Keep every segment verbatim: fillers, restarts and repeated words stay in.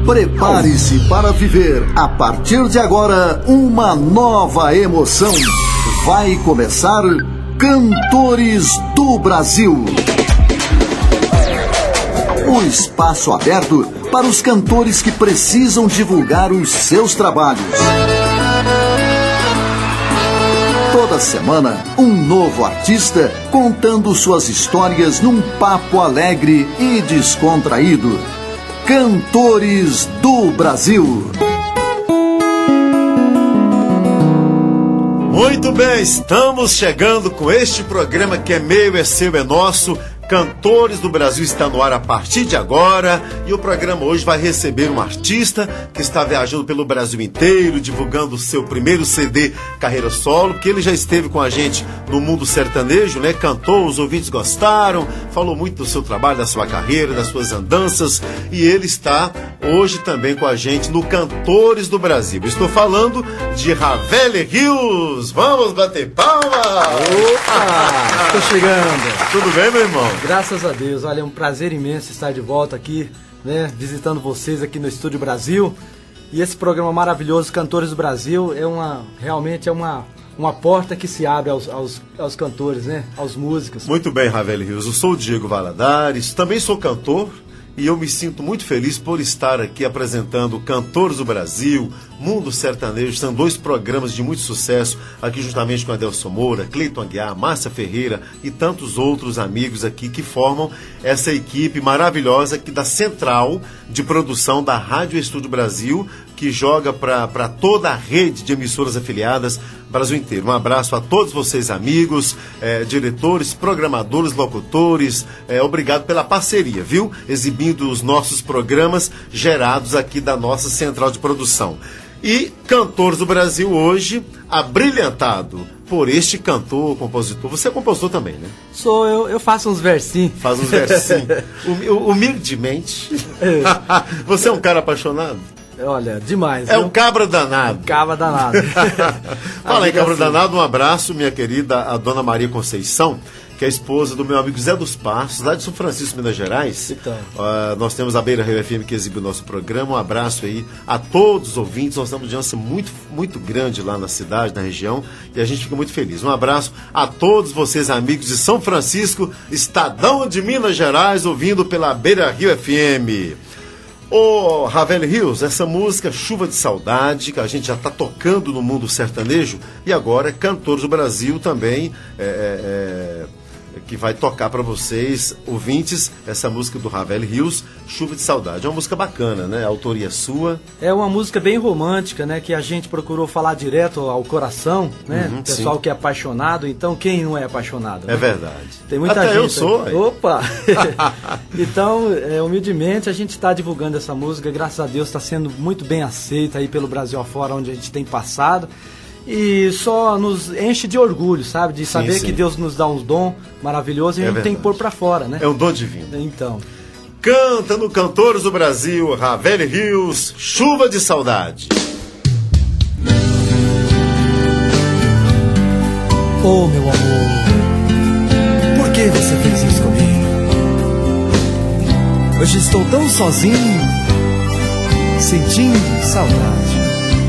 Prepare-se para viver, a partir de agora, uma nova emoção. Vai começar Cantores do Brasil. O espaço aberto para os cantores que precisam divulgar os seus trabalhos. Toda semana, um novo artista contando suas histórias num papo alegre e descontraído. Cantores do Brasil. Muito bem, estamos chegando com este programa que é meu, é seu, é nosso. Cantores do Brasil está no ar a partir de agora e o programa hoje vai receber um artista que está viajando pelo Brasil inteiro, divulgando o seu primeiro C D Carreira Solo, que ele já esteve com a gente no mundo sertanejo, né? Cantou, os ouvintes gostaram, falou muito do seu trabalho, da sua carreira, das suas andanças, e ele está hoje também com a gente no Cantores do Brasil. Estou falando de Ravel Rios. Vamos bater palmas! Opa! Estou chegando. Tudo bem, meu irmão? Graças a Deus, olha, é um prazer imenso estar de volta aqui, né, visitando vocês aqui no Estúdio Brasil. E esse programa maravilhoso, Cantores do Brasil, é uma, realmente é uma, uma porta que se abre aos, aos, aos cantores, né, aos músicos. Muito bem, Ravel Rios, eu sou o Diego Valadares, também sou cantor. E eu me sinto muito feliz por estar aqui apresentando Cantores do Brasil, Mundo Sertanejo. São dois programas de muito sucesso, aqui juntamente com Adelson Moura, Cleiton Aguiar, Márcia Ferreira e tantos outros amigos aqui que formam essa equipe maravilhosa aqui da Central de Produção da Rádio Estúdio Brasil, que joga para toda a rede de emissoras afiliadas Brasil inteiro. Um abraço a todos vocês, amigos, eh, diretores, programadores, locutores. Eh, obrigado pela parceria, viu? Exibindo os nossos programas gerados aqui da nossa Central de Produção. E Cantores do Brasil hoje, abrilhantado por este cantor, compositor. Você é compositor também, né? Sou, eu, eu faço uns versinhos. Faz uns versinhos. Humildemente. Você é um cara apaixonado? Olha, demais. É um cabra danado. Um cabra danado. Fala aí, cabra assim. danado, um abraço, minha querida, a dona Maria Conceição, que é a esposa do meu amigo Zé dos Passos, lá de São Francisco, Minas Gerais. Então. Uh, nós temos a Beira Rio F M que exibe o nosso programa. Um abraço aí a todos os ouvintes. Nós temos uma audiência muito, muito grande lá na cidade, na região, e a gente fica muito feliz. Um abraço a todos vocês, amigos de São Francisco, Estadão de Minas Gerais, ouvindo pela Beira Rio F M. Ô, oh, Ravel Rios, essa música Chuva de Saudade, que a gente já está tocando no mundo sertanejo, e agora Cantores do Brasil também, é, é, que vai tocar para vocês, ouvintes, essa música do Ravel Rios, Chuva de Saudade. É uma música bacana, né? A autoria sua. É uma música bem romântica, né? Que a gente procurou falar direto ao coração, né? Uhum, pessoal sim. que é apaixonado, então quem não é apaixonado? É né? verdade. Tem muita Até gente. eu sou. Aí. Opa! Então, é, humildemente, a gente está divulgando essa música, graças a Deus está sendo muito bem aceita aí pelo Brasil afora, onde a gente tem passado. E só nos enche de orgulho, sabe? De saber sim, sim. que Deus nos dá uns dons maravilhosos e é a gente verdade. tem que pôr pra fora, né? É um dom divino. Então. Canta no Cantores do Brasil, Ravel Rios, Chuva de Saudade. Oh, meu amor, por que você fez isso comigo? Hoje estou tão sozinho, sentindo saudade.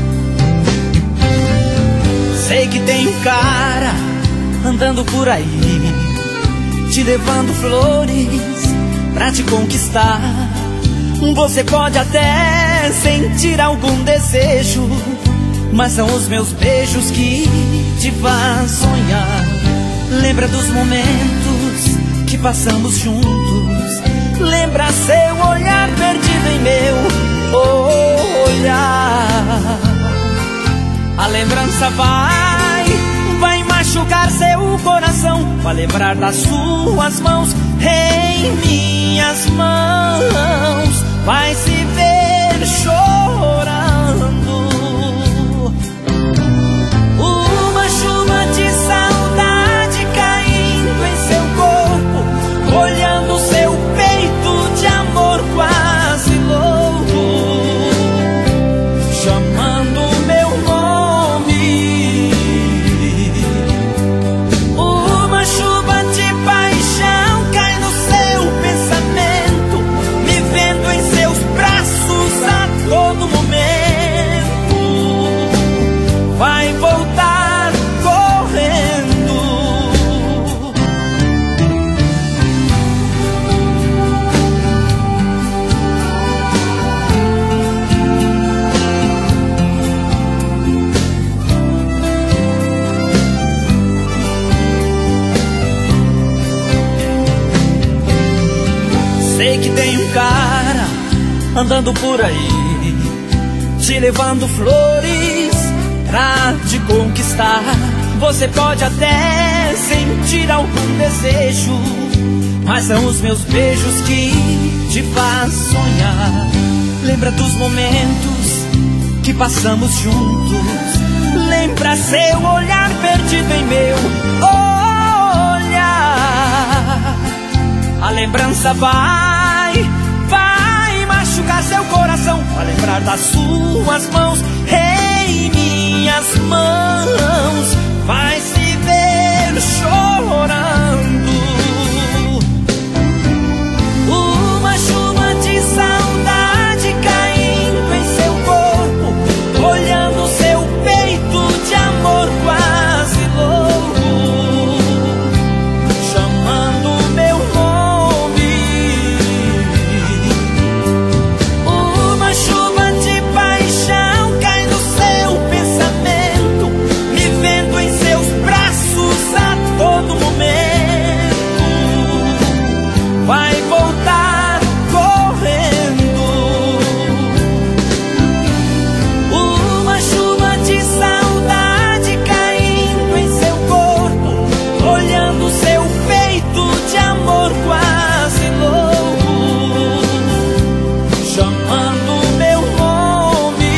Sei que tem um cara andando por aí, te levando flores pra te conquistar. Você pode até sentir algum desejo, mas são os meus beijos que te fazem sonhar. Lembra dos momentos que passamos juntos, lembra seu olhar perdido em meu olhar. A lembrança vai, vai machucar seu coração, vai lembrar das suas mãos em minhas mãos, vai se ver chorando. Uma chuva de saudade caindo em seu corpo, olhando seu peito de amor quase louco, chamando meu nome. Uma chuva de paixão cai no seu pensamento, me vendo em seus braços até andando por aí, te levando flores pra te conquistar. Você pode até sentir algum desejo, mas são os meus beijos que te faz sonhar. Lembra dos momentos que passamos juntos, lembra seu olhar perdido em meu olhar. A lembrança vai, vai machucar seu coração, vai lembrar das suas mãos em minhas mãos, vai se ver chorando. Uma chuva de saudade caindo em seu corpo, olhando seu peito de amor quase louco, chamando meu nome. Uma chuva de paixão cai no seu pensamento, me vendo em seus braços a todo momento. Vai voltar correndo. Uma chuva de saudade caindo em seu corpo, olhando seu peito de amor quase louco, chamando meu nome.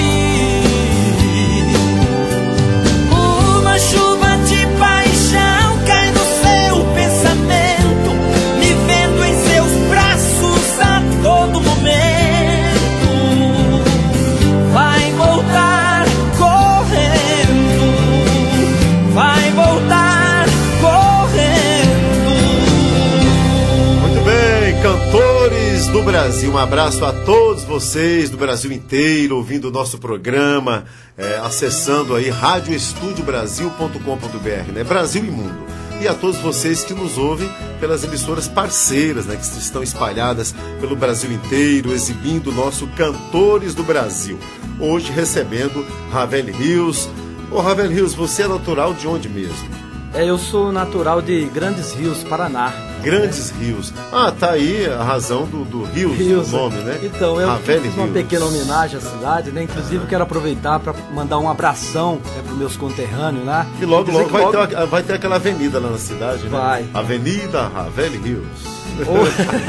Uma chuva de paixão cai no seu pensamento, me vendo em seus braços a todo momento. Vai voltar correndo, vai voltar correndo. Muito bem, cantores do Brasil, um abraço a todos vocês do Brasil inteiro, ouvindo o nosso programa, é, acessando aí rádio estúdio brasil ponto com ponto b r, né? Brasil e mundo. E a todos vocês que nos ouvem pelas emissoras parceiras, né, que estão espalhadas pelo Brasil inteiro, exibindo o nosso Cantores do Brasil. Hoje recebendo Ravel Rios. Ô Ravel Rios, você é natural de onde mesmo? É, eu sou natural de Grandes Rios, Paraná. Grandes Rios. Ah, tá aí a razão do, do Rios, Rios, o nome, né? Então, eu Ravel fiz uma Rios. pequena homenagem à cidade, né? Inclusive, eu quero aproveitar para mandar um abração é, para os meus conterrâneos lá. E logo, Dizer logo, que vai, logo- Ter, uma- vai ter aquela avenida lá na cidade, né? Vai. Avenida Ravel Rios. Oh.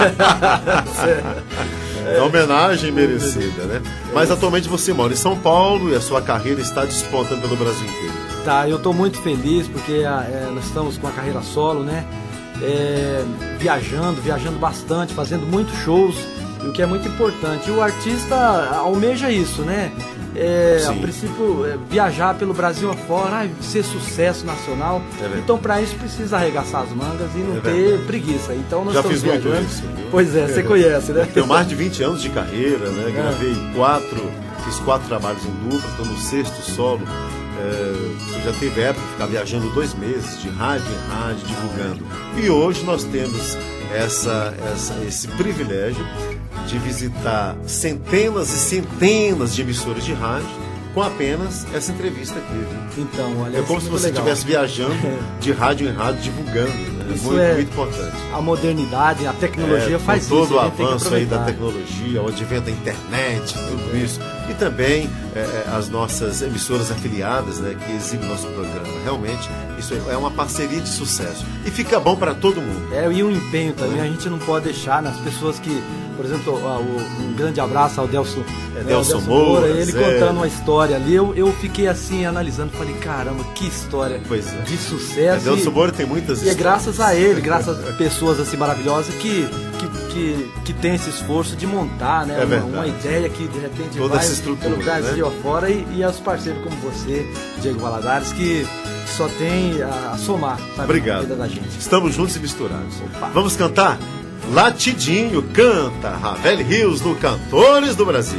É homenagem merecida, né? Mas atualmente você mora em São Paulo e a sua carreira está despontando pelo Brasil inteiro. Tá, eu estou muito feliz porque ah, é, nós estamos com a carreira solo, né? É, viajando, viajando bastante, fazendo muitos shows, o que é muito importante. E o artista almeja isso, né? É, a Sim. princípio, é, viajar pelo Brasil afora, ah, ser sucesso nacional. É verdade. Então, para isso, precisa arregaçar as mangas e não É ter verdade. preguiça. Então, nós Já estamos fiz muito viajando. isso, viu? Pois é, você conhece, né? Tenho mais de vinte anos de carreira, né? É. Gravei quatro, fiz quatro trabalhos em dupla, estou no sexto solo. É, eu já teve época de ficar viajando dois meses, de rádio em rádio, divulgando. E hoje nós temos essa, essa, esse privilégio de visitar centenas e centenas de emissoras de rádio com apenas essa entrevista aqui. Viu? Então, olha, É como isso se muito você legal. estivesse viajando de rádio em rádio, divulgando. Né? Isso Muito, é- muito importante. A modernidade, a tecnologia É, faz com todo isso. o a gente tem que avanço aí da aproveitar. tecnologia, o advento da internet, tudo isso. E também é, é, as nossas emissoras afiliadas, né, que exibem nosso programa. Realmente, isso é uma parceria de sucesso. E fica bom para todo mundo. É, e um empenho também, a gente não pode deixar nas pessoas que, por exemplo, o- o- um grande abraço ao Delson, É, né, Delson ao Moura, ele Zé. contando uma história ali, eu, eu fiquei assim analisando, falei, caramba, que história Pois é. de É, sucesso. Delson e- Moura tem muitas E é histórias. graças a ele, graças a pessoas assim maravilhosas que, que, que, que tem esse esforço de montar, né? É uma, verdade. uma ideia que de repente Toda vai essa estrutura, pelo Brasil né? afora e, e aos parceiros como você, Diego Valadares, que só tem a, a somar, sabe, na Obrigado. vida da gente. Estamos juntos e misturados. Opa. Vamos cantar? Latidinho canta Ravel Rios no Cantores do Brasil.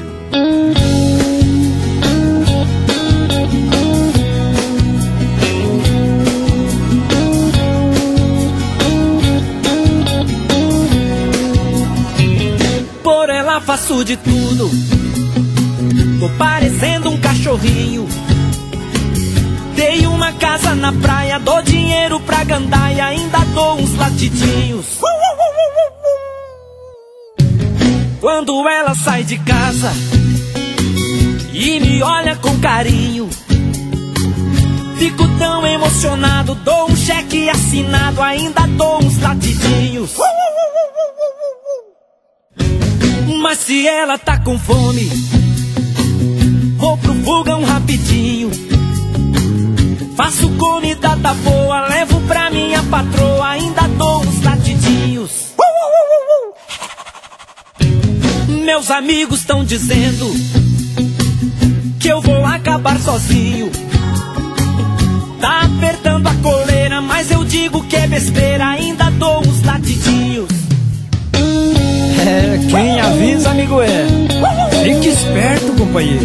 Por ela faço de tudo, tô parecendo um cachorrinho. Dei uma casa na praia, dou dinheiro pra gandaia, ainda dou uns latidinhos. Quando ela sai de casa e me olha com carinho, fico tão emocionado, dou um cheque assinado, ainda dou uns latidinhos. Mas se ela tá com fome, vou pro fogão rapidinho, faço comida da boa, levo pra minha patroa, ainda dou uns latidinhos. Meus amigos estão dizendo que eu vou acabar sozinho. Tá apertando a coleira, mas eu digo que é besteira, ainda dou uns latidinhos. É, quem avisa, amigo, é. Fique esperto, companheiro.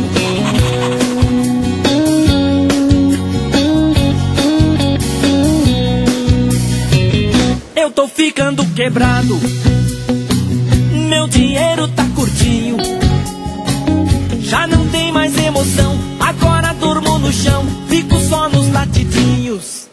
Eu tô ficando quebrado, meu dinheiro tá curtinho, já não tem mais emoção, agora durmo no chão, fico só nos latidinhos.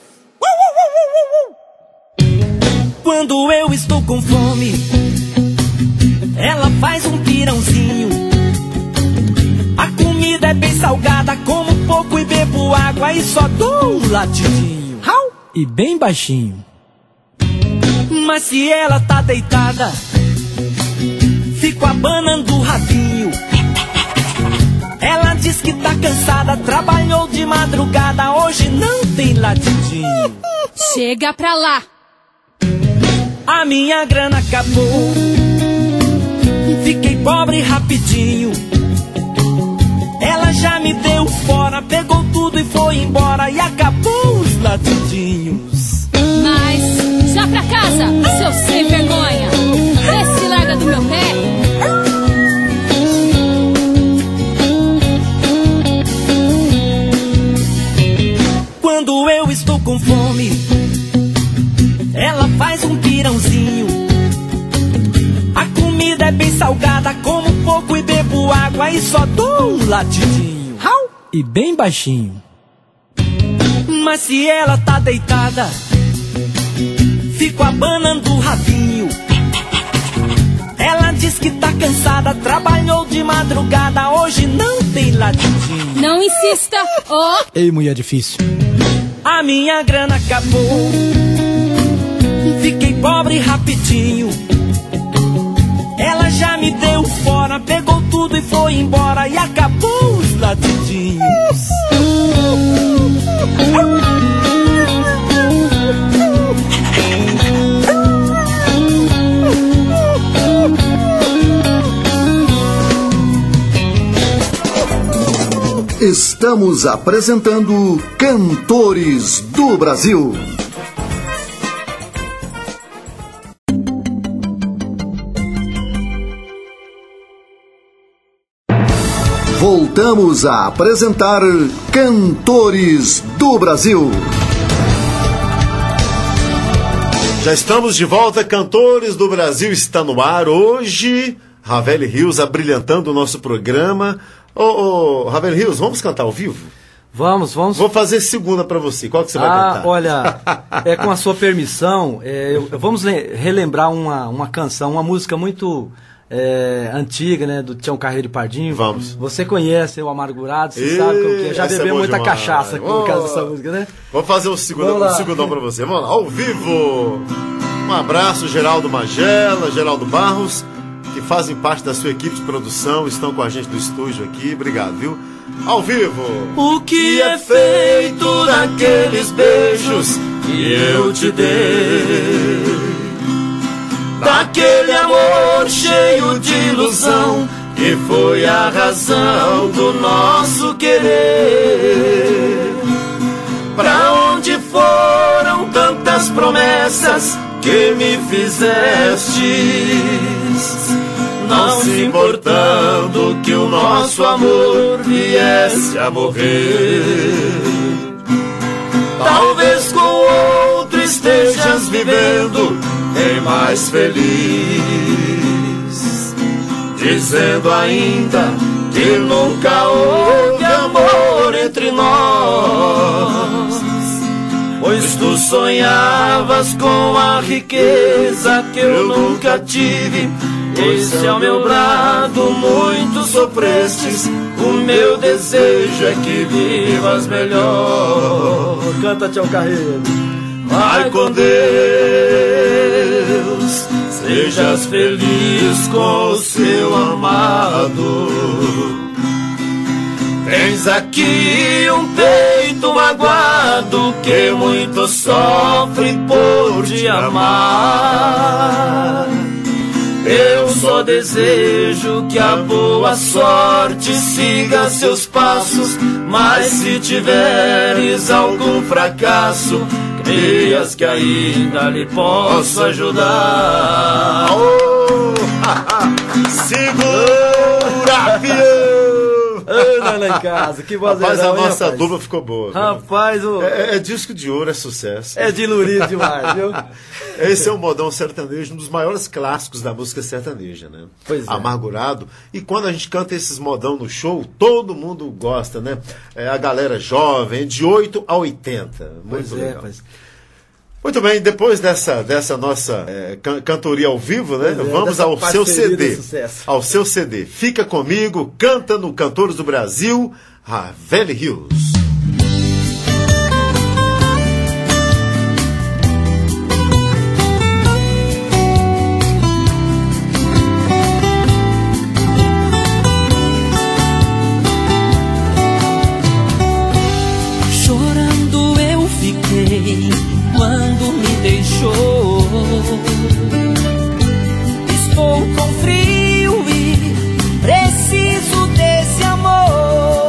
Quando eu estou com fome, ela faz um pirãozinho, a comida é bem salgada, como pouco e bebo água e só dou um latidinho. E bem baixinho. Mas se ela tá deitada, fico abanando o rabinho. Ela diz que tá cansada, trabalhou de madrugada, hoje não tem latidinho. Chega pra lá. A minha grana acabou, fiquei pobre rapidinho. Ela já me deu fora, pegou tudo e foi embora, e acabou os latidinhos. Mas já pra casa, seu sem vergonha. Vê se larga do meu pé. Quando eu estou com fome, ela faz um pirãozinho, a comida é bem salgada, como pouco e bebo água e só dou um latidinho. E bem baixinho. Mas se ela tá deitada, fico abanando o rabinho. Ela diz que tá cansada, trabalhou de madrugada, hoje não tem latidinho. Não insista, ó. Oh. Ei, mulher difícil. A minha grana acabou, fiquei pobre rapidinho. Ela já me deu fora, pegou tudo e foi embora, e acabou os latidinhos. Estamos apresentando Cantores do Brasil. Voltamos a apresentar Cantores do Brasil. Já estamos de volta, Cantores do Brasil está no ar. Hoje, Ravel Rios abrilhantando o nosso programa. Ô, ô, Ravel Rios, vamos cantar ao vivo? Vamos, vamos. Vou fazer segunda para você. Qual que você vai ah, cantar? Olha, é com a sua permissão, é, eu, vamos relembrar uma, uma canção, uma música muito é, antiga, né, do Tião Carreiro e Pardinho. Vamos. Você conhece o Amargurado, você E... sabe como que é. Já essa bebeu é muita demais. cachaça por Oh. causa dessa música, né? Vamos fazer um segundão, um segundão para você. Vamos lá, ao vivo. Um abraço, Geraldo Magela, Geraldo Barros, que fazem parte da sua equipe de produção, estão com a gente no estúdio aqui. Obrigado, viu? Ao vivo. O que é feito daqueles beijos que eu te dei, daquele amor cheio de ilusão que foi a razão do nosso querer? Pra onde foram tantas promessas que me fizestes, não se importando que o nosso amor viesse a morrer? Talvez com outro estejas vivendo bem mais feliz, dizendo ainda que nunca houve amor entre nós. Pois tu sonhavas com a riqueza que eu nunca tive. Esse é o meu brado, muito sofrestes. O meu desejo é que vivas melhor. Canta, Tião Carreiro. Vai com Deus, sejas feliz com o seu amado. Tens aqui um peito magoado que muito sofre por te amar. Eu só desejo que a boa sorte siga seus passos, mas se tiveres algum fracasso, creias que ainda lhe posso ajudar. Oh, segura, fiel! Anda lá em casa, que vozeirão. Rapaz, a nossa rapaz? dupla ficou boa. Viu? Rapaz, o... é, é disco de ouro, é sucesso. é dilurido demais, viu? Esse é o modão sertanejo, um dos maiores clássicos da música sertaneja, né? Pois é. Amargurado. E quando a gente canta esses modão no show, todo mundo gosta, né? É a galera jovem, de oito a oitenta. Muito Pois é, legal. rapaz. Muito bem, depois dessa, dessa nossa é, can- cantoria ao vivo, né? Pois é, Vamos dessa ao seu parceria C D. de sucesso. Ao seu C D. Fica comigo, canta no Cantores do Brasil, Ravelli Hills. Chorando eu fiquei quando me deixou. Estou com frio e preciso desse amor.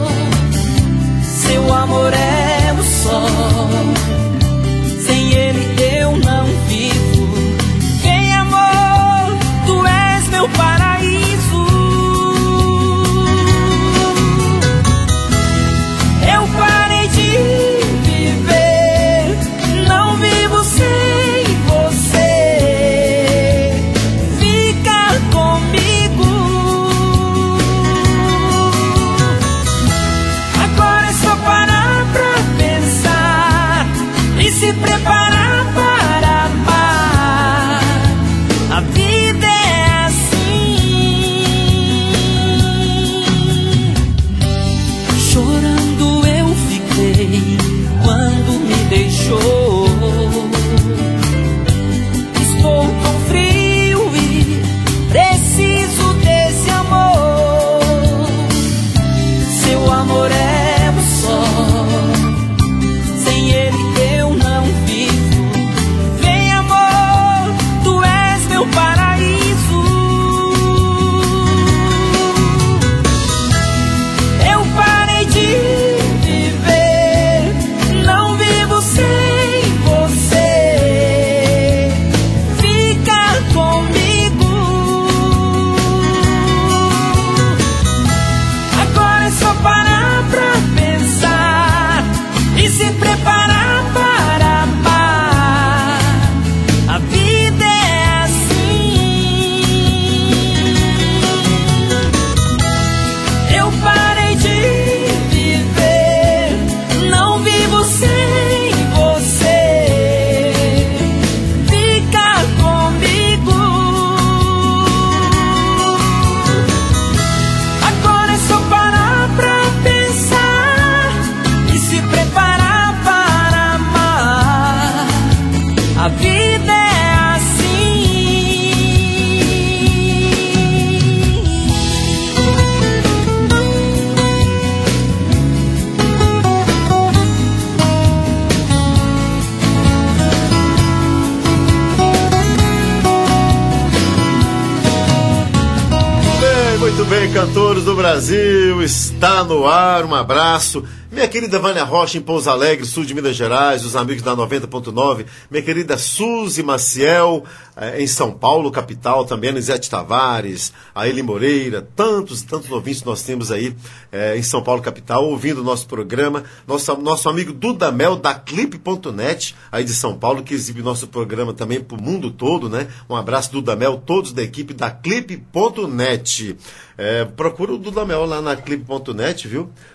Seu amor é o sol, sem ele eu não vivo. Vem amor, tu és meu paraíso. Eu parei de viver, não vivo sem você. Fica comigo. Agora é só parar pra pensar e se preparar para amar. A vida é assim. Chorando eu fiquei quando me deixou. Estou com frio e preciso desse amor. Seu amor é o sol, sem ele eu não vivo. Vem amor, tu és meu paraíso. Eu parei de viver, não vivo sem você. Fica comigo. Agora é só parar pra pensar e se preparar para amar. A vida é assim. Eu parei de viver, não vivo sem você. Fica comigo. Agora é só parar pra pensar e se preparar para amar. A vida é assim. Bem, muito bem, Cantores do Brasil, está no ar, um abraço. Minha querida Vânia Rocha, em Pouso Alegre, sul de Minas Gerais, os amigos da noventa ponto nove. Minha querida Suzy Maciel, eh, em São Paulo, capital, também Anisete Tavares, a Eli Moreira, tantos e tantos ouvintes nós temos aí eh, em São Paulo, capital, ouvindo o nosso programa. Nosso, nosso amigo Dudamel, da Clipe ponto net, aí de São Paulo, que exibe nosso programa também para o mundo todo, né? Um abraço, Dudamel, todos da equipe da Clipe ponto net. É, procura o Dudamel lá na Clipe ponto net, viu?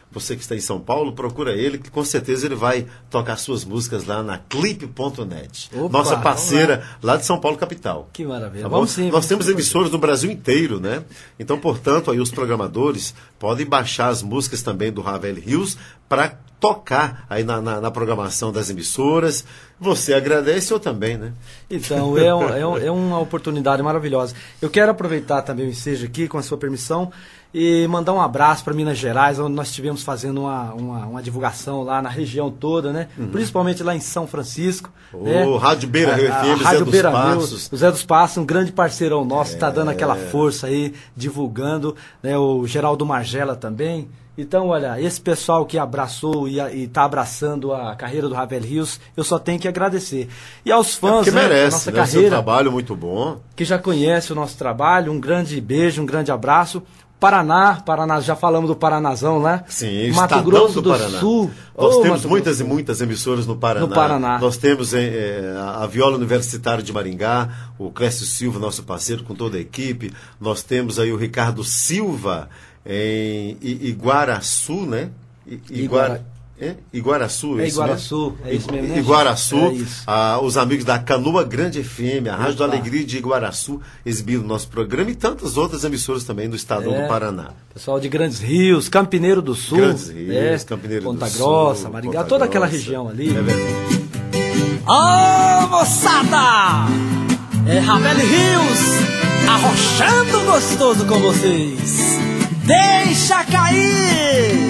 você que está em São Paulo, procura ele, que com certeza ele vai tocar suas músicas lá na clipe ponto net. Opa, nossa parceira lá. lá de São Paulo, capital. Que maravilha. Tá vamos sim, Nós vamos temos sim. emissoras no Brasil inteiro, né? Então, portanto, aí os programadores podem baixar as músicas também do Ravel Rios para tocar aí na, na, na programação das emissoras. Você agradece, eu também, né? Então, é, um, é, um, é uma oportunidade maravilhosa. Eu quero aproveitar também o ensejo aqui, com a sua permissão, e mandar um abraço para Minas Gerais, onde nós estivemos fazendo uma, uma, uma divulgação lá na região toda, né? Uhum. Principalmente lá em São Francisco. O né? Rádio Beira Rio F M, Rádio Zé dos Beira Passos. Rio, o Zé dos Passos, um grande parceirão nosso, está É. dando aquela força aí, divulgando, né? O Geraldo Margela também. Então, olha, esse pessoal que abraçou e está abraçando a carreira do Ravel Rios, eu só tenho que agradecer. E aos fãs, é né, merece, da nossa né? carreira, Seu trabalho muito bom. que já conhece o nosso trabalho, um grande beijo, um grande abraço. Paraná, Paraná, já falamos do Paranazão, né? Sim, Mato Estadão Grosso do do, Paraná. Sul. Nós Ô, temos Mato muitas Grosso. e muitas emissoras no Paraná. No Paraná. Nós temos eh, a Viola Universitária de Maringá, o Clécio Silva, nosso parceiro, com toda a equipe. Nós temos aí o Ricardo Silva em I- Iguaraçu, né? I- Iguara... É? Iguaraçu, é, É isso Iguaraçu, mesmo? é isso mesmo, né, Iguaraçu, gente? É isso. ah, os amigos da Canoa Grande F M, a Rádio da Opa. Alegria de Iguaraçu, exibindo o nosso programa, e tantas outras emissoras também do Estadão É. do Paraná. Pessoal de Grandes Rios, Campineiro do Sul. Grandes Rios, né? Campineiro Ponta do Grossa, Sul, Maringá, Ponta toda aquela Grossa. região ali. É verdade. Ô, moçada! É Ravel Rios, arrochando gostoso com vocês. Deixa cair!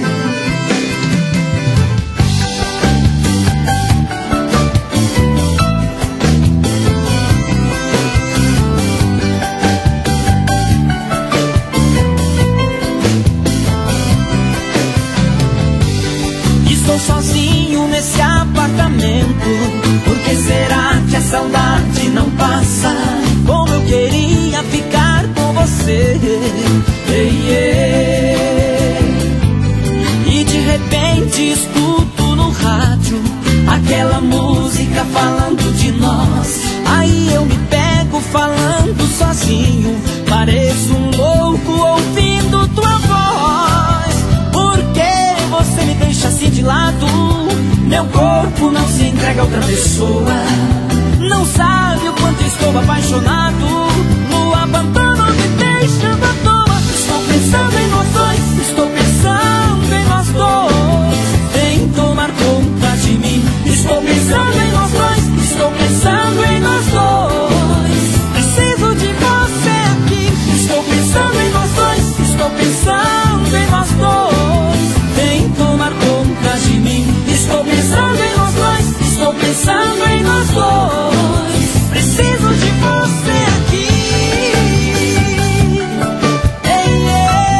Estou sozinho nesse apartamento. Por que será que a saudade não passa? Como eu queria ficar com você. Ei, ei. E de repente escuto no rádio aquela música falando de nós. Aí eu me pego falando sozinho. Pareço um louco ouvindo tua voz. Por que você me deixa assim de lado? Meu corpo não se entrega a outra pessoa. Não sabe o quanto estou apaixonado. No abandono me deixando à toa. Estou pensando em nós dois. Estou pensando em nós dois. Vem tomar conta de mim. Estou pensando em nós dois. Estou pensando em nós dois. Preciso de você aqui. Estou pensando em nós dois. Estou pensando em nós dois. Vem tomar conta de mim. Estou pensando em nós dois. Estou pensando em nós dois. Preciso de você aqui. Ei,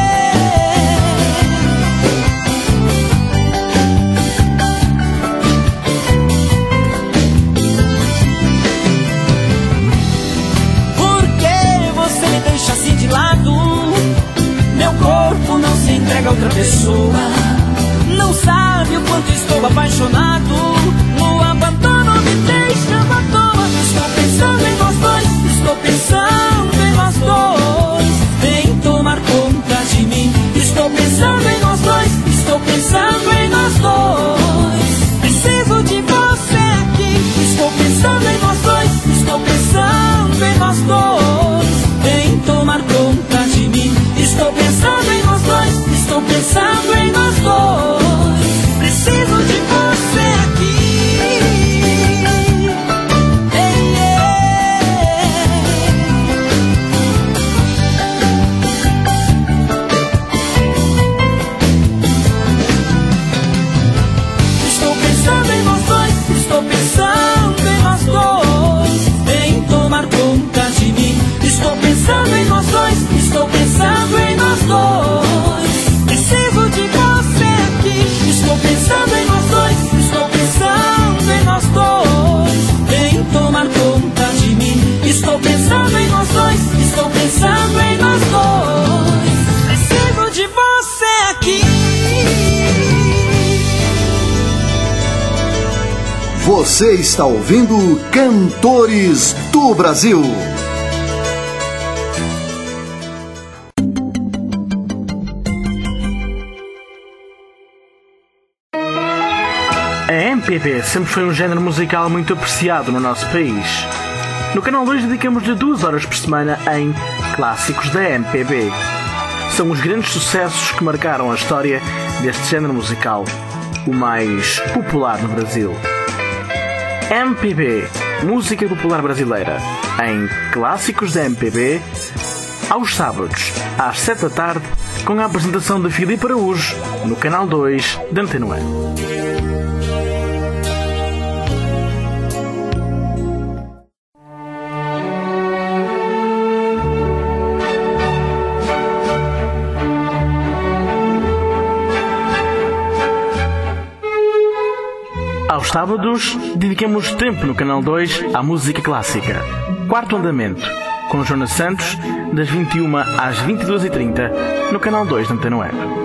ei. Por que você me deixa assim de lado? Meu corpo não se entrega a outra pessoa. Não sabe o quanto estou apaixonado. No abandono me deixando à toa. Estou pensando em nós dois. Estou pensando em nós dois. Vem tomar conta de mim. Estou pensando em nós dois. Estou pensando em nós dois. Preciso de você aqui. Estou pensando em nós dois. Estou pensando em nós dois. Vem tomar conta de mim. Estou pensando em nós dois. Estou pensando em nós dois. Preciso de você aqui. Ei, ei. Estou pensando em nós dois. Estou pensando em nós dois. Vem tomar conta de mim. Estou pensando em nós dois. Estou pensando em nós dois. Preciso de você aqui. Estou pensando em nós dois. Estou pensando em nós dois. Vem tomar conta de mim. Estou pensando em nós dois. Estou pensando em nós dois. Preciso de você aqui. Você está ouvindo Cantores do Brasil. P B sempre foi um género musical muito apreciado no nosso país. No Canal dois dedicamos-lhe duas horas por semana em Clássicos da M P B. São os grandes sucessos que marcaram a história deste género musical, o mais popular no Brasil. M P B, música popular brasileira, em Clássicos da M P B, aos sábados, às sete da tarde, com a apresentação de Filipe Araújo, no Canal dois da Antena um. Aos sábados, dedicamos tempo no Canal dois à música clássica. Quarto Andamento, com Jonas Santos, das vinte e uma às vinte e duas e trinta, no Canal dois da Antena um.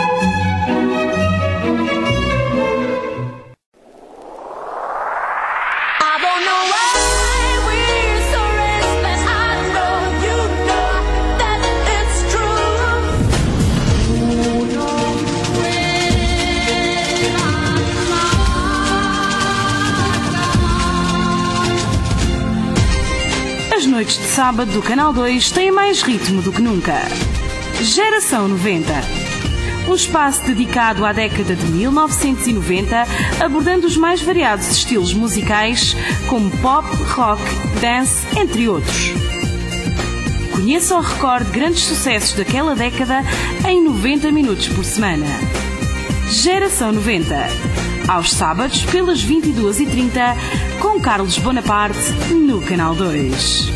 As noites de sábado do Canal dois têm mais ritmo do que nunca. Geração noventa. Um espaço dedicado à década de mil novecentos e noventa, abordando os mais variados estilos musicais, como pop, rock, dance, entre outros. Conheça o recorde de grandes sucessos daquela década em noventa minutos por semana. Geração noventa. Aos sábados, pelas vinte e duas e trinta, com Carlos Bonaparte, no Canal dois.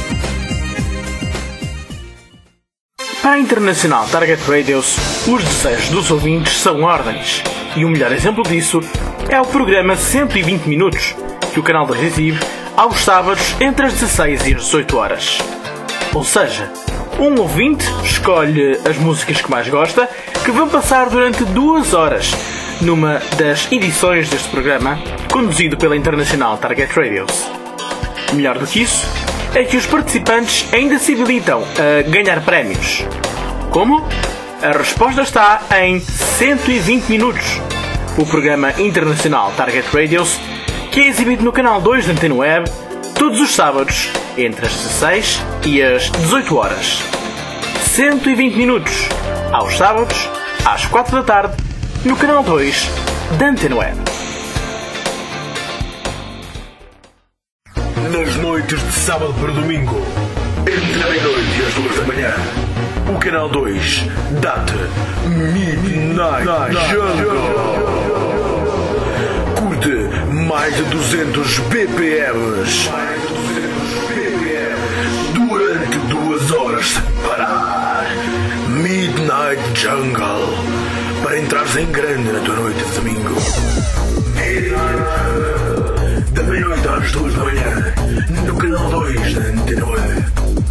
Para a Internacional Target Radios, os desejos dos ouvintes são ordens. E o melhor exemplo disso é o programa cento e vinte minutos, que o Canal dois exibe aos sábados entre as dezasseis e as dezoito horas. Ou seja, um ouvinte escolhe as músicas que mais gosta, que vão passar durante duas horas, numa das edições deste programa, conduzido pela Internacional Target Radios. Melhor do que isso, é que os participantes ainda se habilitam a ganhar prémios. Como? A resposta está em cento e vinte minutos, o programa Internacional Target Radios, que é exibido no Canal dois da Antena Web, todos os sábados, entre as dezasseis e as dezoito horas. cento e vinte minutos, aos sábados, às quatro da tarde, no Canal dois da Antena Web. Nas noites de sábado para domingo, entre a meia-noite e as duas da manhã, o Canal dois dá-te Midnight Jungle. Curte mais de duzentos B P Ms durante duas horas sem parar. Midnight Jungle, para entrares em grande na tua noite de domingo. Da meia-noite às duas da manhã, no Canal dois da Antena Web.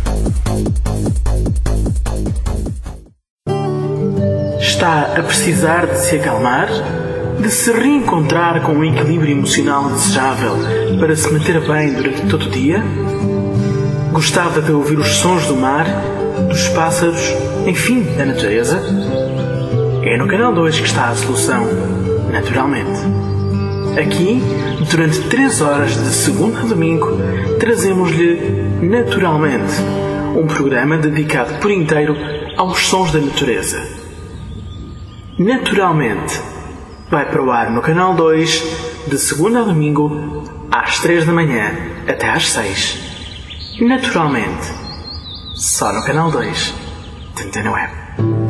Está a precisar de se acalmar? De se reencontrar com um equilíbrio emocional desejável para se manter bem durante todo o dia? Gostava de ouvir os sons do mar, dos pássaros, enfim, da natureza? É no Canal dois que está a solução, naturalmente. Aqui, durante três horas de segunda a domingo, trazemos-lhe Naturalmente, um programa dedicado por inteiro aos sons da natureza. Naturalmente, vai para o ar no Canal dois, de segunda a domingo, às três da manhã até às seis. Naturalmente, só no Canal dois da Antena Web.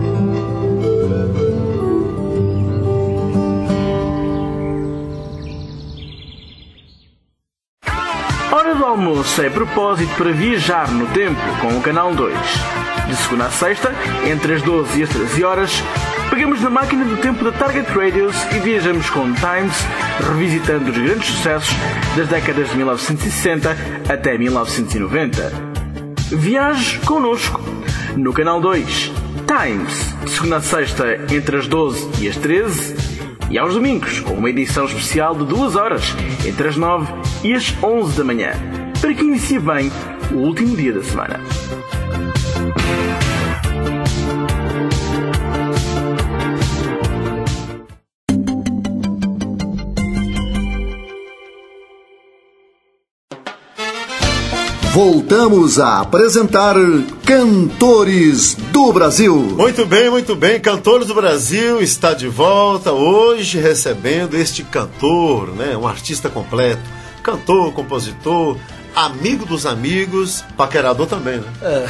Hora do almoço é propósito para viajar no tempo com o Canal dois. De segunda a sexta, entre as doze e as treze horas, pegamos na máquina do tempo da Target Radios e viajamos com Times, revisitando os grandes sucessos das décadas de mil novecentos e sessenta até mil novecentos e noventa. Viaje connosco no Canal dois. Times, de segunda a sexta, entre as doze e as treze, e aos domingos, com uma edição especial de duas horas, entre as nove e as onze da manhã, para que inicie bem o último dia da semana. voltamos a apresentar Cantores do Brasil. Muito bem, muito bem. Cantores do Brasil está de volta hoje recebendo este cantor, né? Um artista completo. Cantor, compositor, amigo dos amigos, paquerador também, né? É.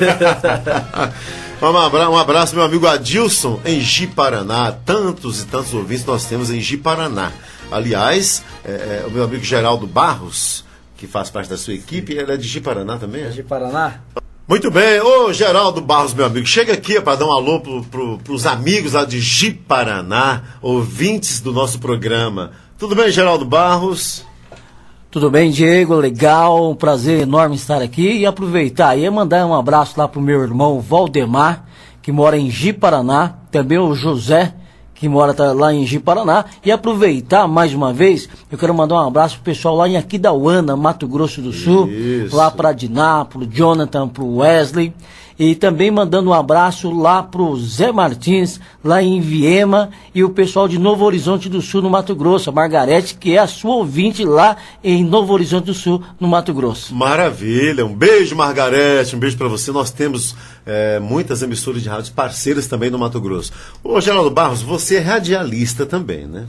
Um abraço, um abraço, meu amigo Adilson, em Ji-Paraná. Tantos e tantos ouvintes nós temos em Ji-Paraná. Aliás, é, é, o meu amigo Geraldo Barros, que faz parte da sua equipe, ele é de Ji-Paraná também? É de Ji-Paraná? Muito bem. Ô, Geraldo Barros, meu amigo, chega aqui para dar um alô pro, pro, pros amigos lá de Ji-Paraná, ouvintes do nosso programa. Tudo bem, Geraldo Barros? Tudo bem, Diego? Legal, um prazer enorme estar aqui e aproveitar e mandar um abraço lá pro meu irmão Valdemar, que mora em Ji-Paraná, também o José, que mora lá em Ji-Paraná, e aproveitar mais uma vez, eu quero mandar um abraço pro pessoal lá em Aquidauana, Mato Grosso do Sul, Isso. lá para Diná, pro Jonathan, pro Wesley, e também mandando um abraço lá pro Zé Martins, lá em Viema, e o pessoal de Novo Horizonte do Sul, no Mato Grosso, a Margarete, que é a sua ouvinte lá em Novo Horizonte do Sul, no Mato Grosso. Maravilha, um beijo, Margarete, um beijo para você. Nós temos é, muitas emissoras de rádios parceiras também no Mato Grosso. Ô, Geraldo Barros, você é radialista também, né?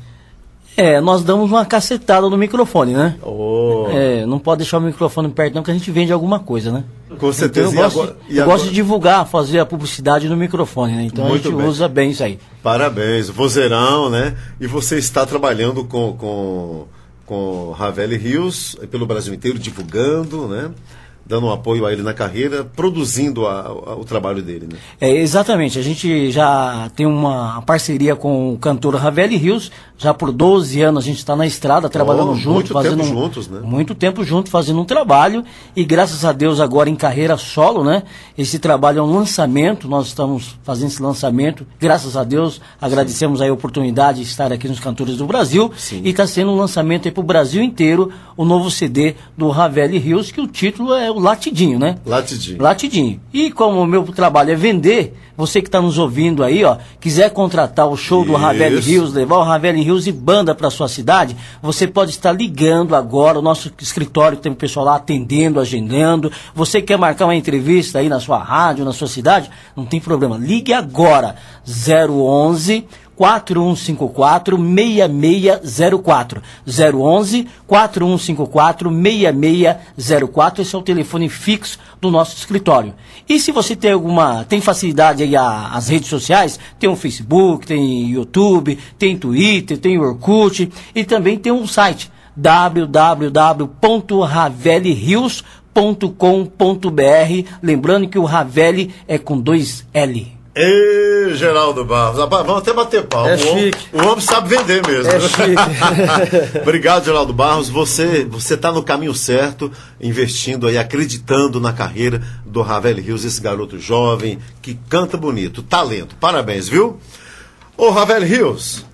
É, nós damos uma cacetada no microfone, né? Oh. É, não pode deixar o microfone perto não, que a gente vende alguma coisa, né? Com certeza. Então, eu gosto, e agora, e eu agora... gosto de divulgar, fazer a publicidade no microfone, né? Então Muito a gente bem. usa bem isso aí. Parabéns, vozeirão, né? E você está trabalhando com, com, com Ravel Rios pelo Brasil inteiro, divulgando, né? Dando um apoio a ele na carreira, produzindo a, a, o trabalho dele, né? É, exatamente. A gente já tem uma parceria com o cantor Ravel Rios. Já por doze anos a gente está na estrada, trabalhando oh, junto. Muito fazendo tempo um, juntos, né? Muito tempo junto, fazendo um trabalho. E graças a Deus agora em carreira solo, né? Esse trabalho é um lançamento, nós estamos fazendo esse lançamento. Graças a Deus, agradecemos Sim. a oportunidade de estar aqui nos Cantores do Brasil. Sim. E está sendo um lançamento aí para o Brasil inteiro, o novo C D do Ravel Rios, que o título é o Latidinho, né? Latidinho. Latidinho. E como o meu trabalho é vender, você que está nos ouvindo aí, ó, quiser contratar o show Isso. do Ravel Rios, levar o Ravel Rios e banda para sua cidade, você pode estar ligando agora, o nosso escritório tem o pessoal lá atendendo, agendando. Você quer marcar uma entrevista aí na sua rádio, na sua cidade, não tem problema. Ligue agora, zero onze, quatro um cinco quatro, seis seis zero quatro. zero onze, quatro um cinco quatro, seis seis zero quatro. Esse é o telefone fixo do nosso escritório. E se você tem alguma, tem facilidade aí a, as redes sociais, tem o Facebook, tem YouTube, tem Twitter, tem Orkut e também tem um site w w w ponto ravel rios ponto com ponto b r. Lembrando que o Ravel é com dois L. Ei, Geraldo Barros, vamos até bater pau. É o, chique. Homem, o homem sabe vender mesmo. É chique. Obrigado, Geraldo Barros. Você você está no caminho certo, investindo aí, acreditando na carreira do Ravel Rios, esse garoto jovem que canta bonito, talento. Parabéns, viu? Ô, Ravel Rios,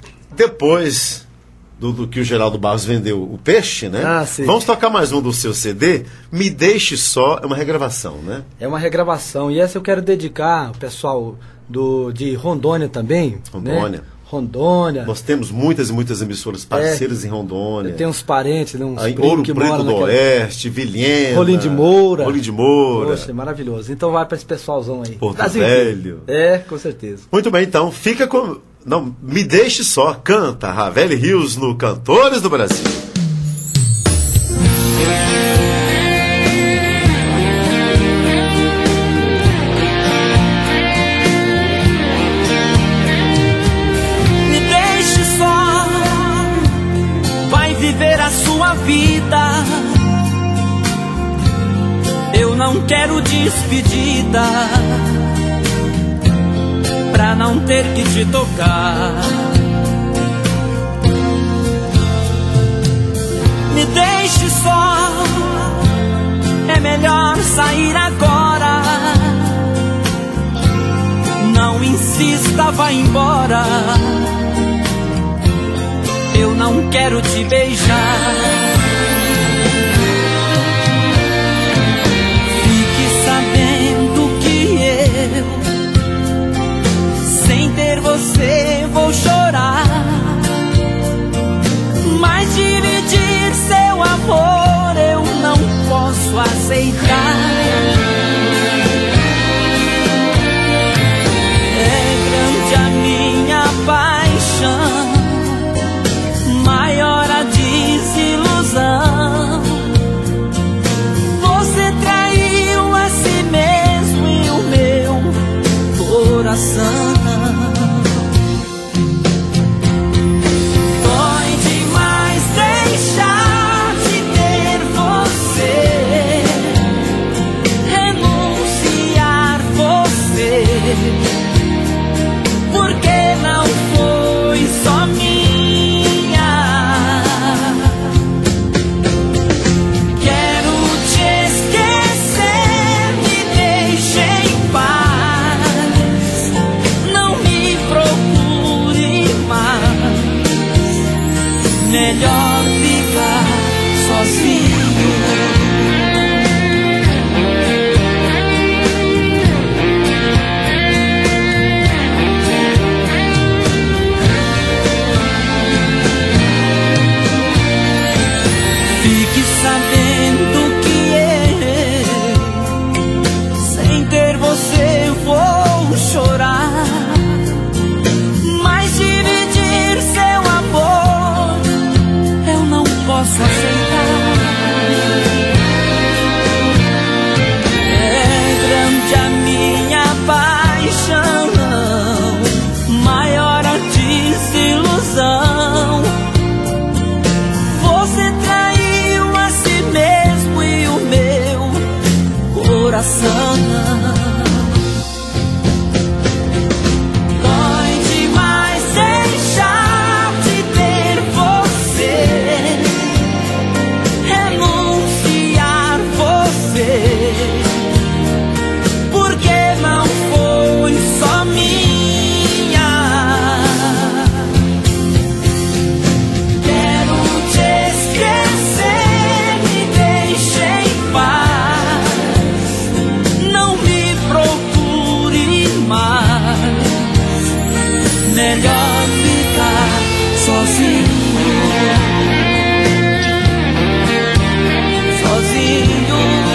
depois do, do que o Geraldo Barros vendeu o peixe, né? Ah, sim. Vamos tocar mais um do seu C D, Me Deixe Só, é uma regravação, né? É uma regravação, e essa eu quero dedicar ao pessoal do, de Rondônia também. Rondônia. Né? Rondônia. Nós temos muitas e muitas emissoras parceiras é, em Rondônia. Tem uns parentes, né, uns aí, Ouro que Preto do naquela... Oeste, Vilhena. Rolim de Moura. Rolim de Moura. Poxa, maravilhoso. Então vai para esse pessoalzão aí. Porto Velho. É, com certeza. Muito bem, então fica com... Não, Me Deixe Só, canta Ravel Rios no Cantores do Brasil. Me deixe só, vai viver a sua vida. Eu não quero despedida, pra não ter que te tocar. Me deixe só, é melhor sair agora. Não insista, vá embora. Eu não quero te beijar. Fique sabendo que eu, sem ter você vou chorar, mas dividir seu amor eu não posso aceitar. coração. Dói demais deixar de ter você, renunciar você, porque não foi só minha. Quero te esquecer, me deixe em paz, não me procure mais. Melhor ficar sozinho, sozinho,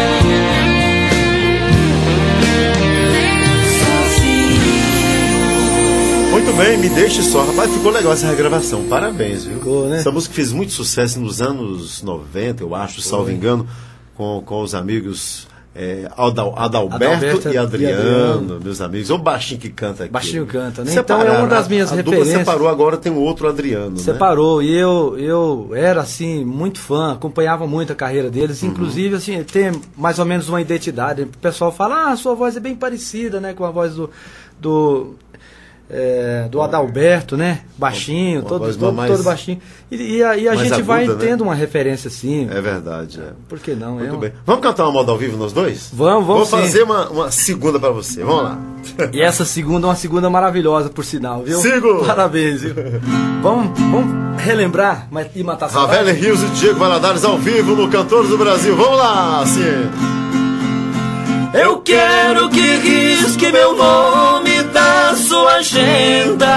sozinho. Muito bem, me deixe só. Rapaz, ficou legal essa regravação. Parabéns, viu? Ficou, né? Essa música fez muito sucesso nos anos noventa, eu acho, salvo engano, com, com os amigos é, Adal, Adalberto, Adalberto e, Adriano, e Adriano, meus amigos. O baixinho que canta aqui. Baixinho canta, né? Separaram, Então é uma das minhas a, a referências. dupla separou, agora tem um outro Adriano, Separou, né? E eu, eu era, assim, muito fã, acompanhava muito a carreira deles, Uhum. inclusive, assim, tem mais ou menos uma identidade. O pessoal fala, ah, sua voz é bem parecida, né, com a voz do... do É, do Adalberto, né? Baixinho, Uma todo, voz todo, mais- todo baixinho. E, e a, e a mais gente vai aguda, né? tendo uma referência assim. É verdade, é. Por que não? Muito é um- bem. Vamos cantar uma moda ao vivo nós dois? Vamos, vamos Vou sim. fazer uma, uma segunda pra você. Vamos lá. E essa segunda é uma segunda maravilhosa, por sinal, viu? Sigo! Parabéns, viu? vamos, vamos relembrar mas, e matar a saudade? Ravel Rios e Diego Valadares ao vivo no Cantores do Brasil. Vamos lá, assim. Eu quero que risque meu nome da sua agenda.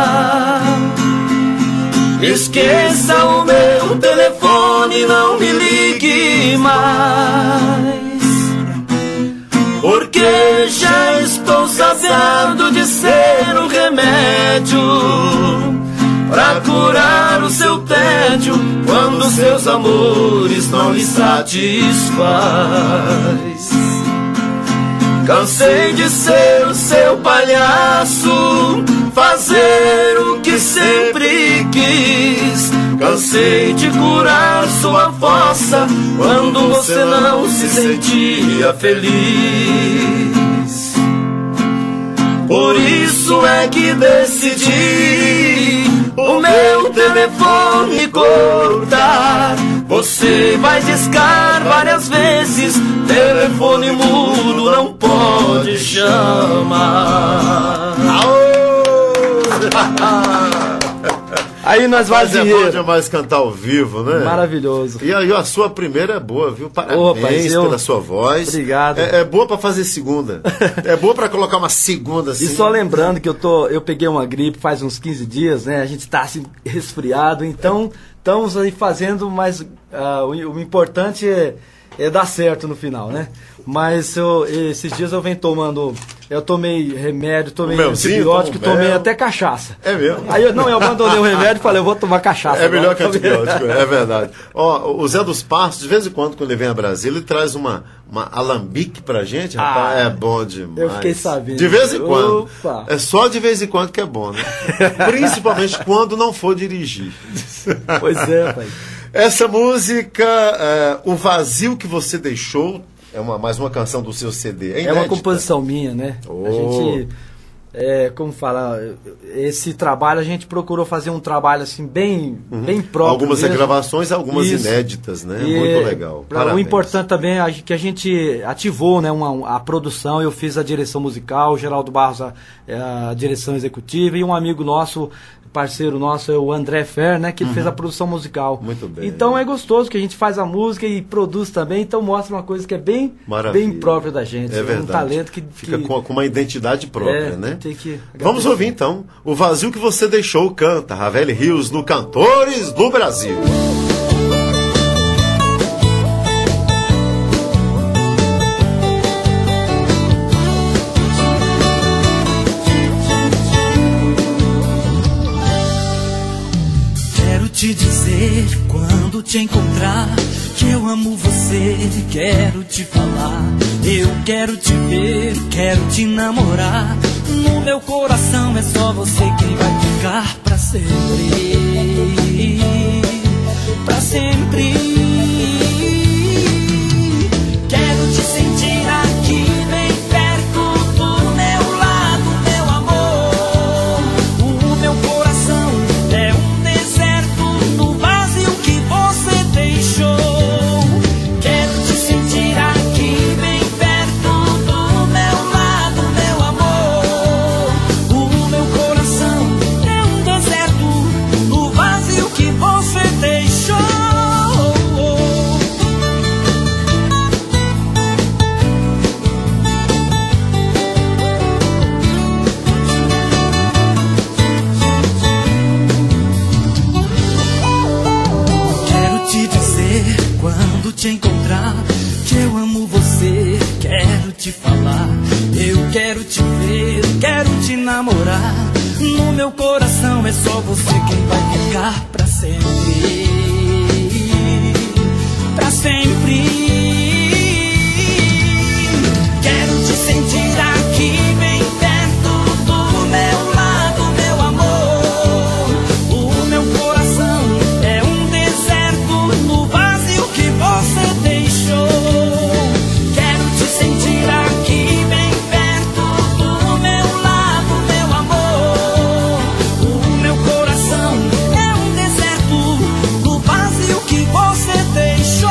Esqueça o meu telefone, não me ligue mais, porque já estou saciado de ser um remédio pra curar o seu tédio quando seus amores não lhe satisfaz. Cansei de ser o seu palhaço, fazer o que sempre quis. Cansei de curar sua fossa quando você não se sentia feliz. Por isso é que decidi o meu telefone cortar. Você vai discar várias vezes, telefone mudo não pode chamar. Aí nós Mas vamos é bom demais cantar ao vivo, né? Maravilhoso. E aí a sua primeira é boa, viu? Parabéns Ô, rapaz, eu- pela sua voz. Obrigado. É, é boa pra fazer segunda. É boa pra colocar uma segunda assim. E só lembrando que eu tô, eu peguei uma gripe faz uns quinze dias, né? A gente tá assim resfriado, então estamos aí fazendo, mas ah, o, o importante é, é dar certo no final, né? Mas eu, esses dias eu venho tomando, eu tomei remédio, tomei Um melzinho, antibiótico, toma um tomei mel. até cachaça. É mesmo? Aí eu, não, eu abandonei o remédio e falei, eu vou tomar cachaça. É melhor que agora. antibiótico, é verdade. Ó, o Zé dos Passos, de vez em quando, quando ele vem a Brasília, ele traz uma, uma alambique pra gente, rapaz. Ah, é bom demais. eu fiquei sabendo. De vez em quando. Opa. É só de vez em quando que é bom, né? Principalmente quando não for dirigir. Pois é, pai. Essa música, é, O Vazio que Você Deixou, é uma, mais uma canção do seu C D. É, É uma inédita? composição minha, né? Oh. A gente, é, como falar, esse trabalho a gente procurou fazer um trabalho assim bem, bem próprio. Algumas mesmo. regravações, algumas Isso. inéditas, né? E, Muito legal. pra- o Parabéns. importante também é que a gente ativou, né, uma, a produção. Eu fiz a direção musical, o Geraldo Barros a, a direção executiva e um amigo nosso, parceiro nosso, é o André Fer, né, que ele fez a produção musical. Muito bem. Então é gostoso que a gente faz a música e produz também, então mostra uma coisa que é bem, Maravilha. bem própria da gente. É verdade. Um talento que Fica que- com, com uma identidade própria, É, né? tem que Vamos agradecer. ouvir então. O Vazio que Você Deixou canta Ravel Rios no Cantores do Brasil. Quero te dizer quando te encontrar que eu amo você, quero te falar, eu quero te ver, quero te namorar. No meu coração é só você quem vai ficar pra sempre, pra sempre. Quero te sentir aqui falar. Eu quero te ver, quero te namorar. No meu coração é só você quem vai ficar pra sempre. Pra sempre. Quero te sentir aqui bem perto do meu lado, meu amor. O meu coração é um deserto no vazio que você deixou. Quero te sentir aqui bem perto do meu lado, meu amor. O meu coração é um deserto no vazio que você deixou.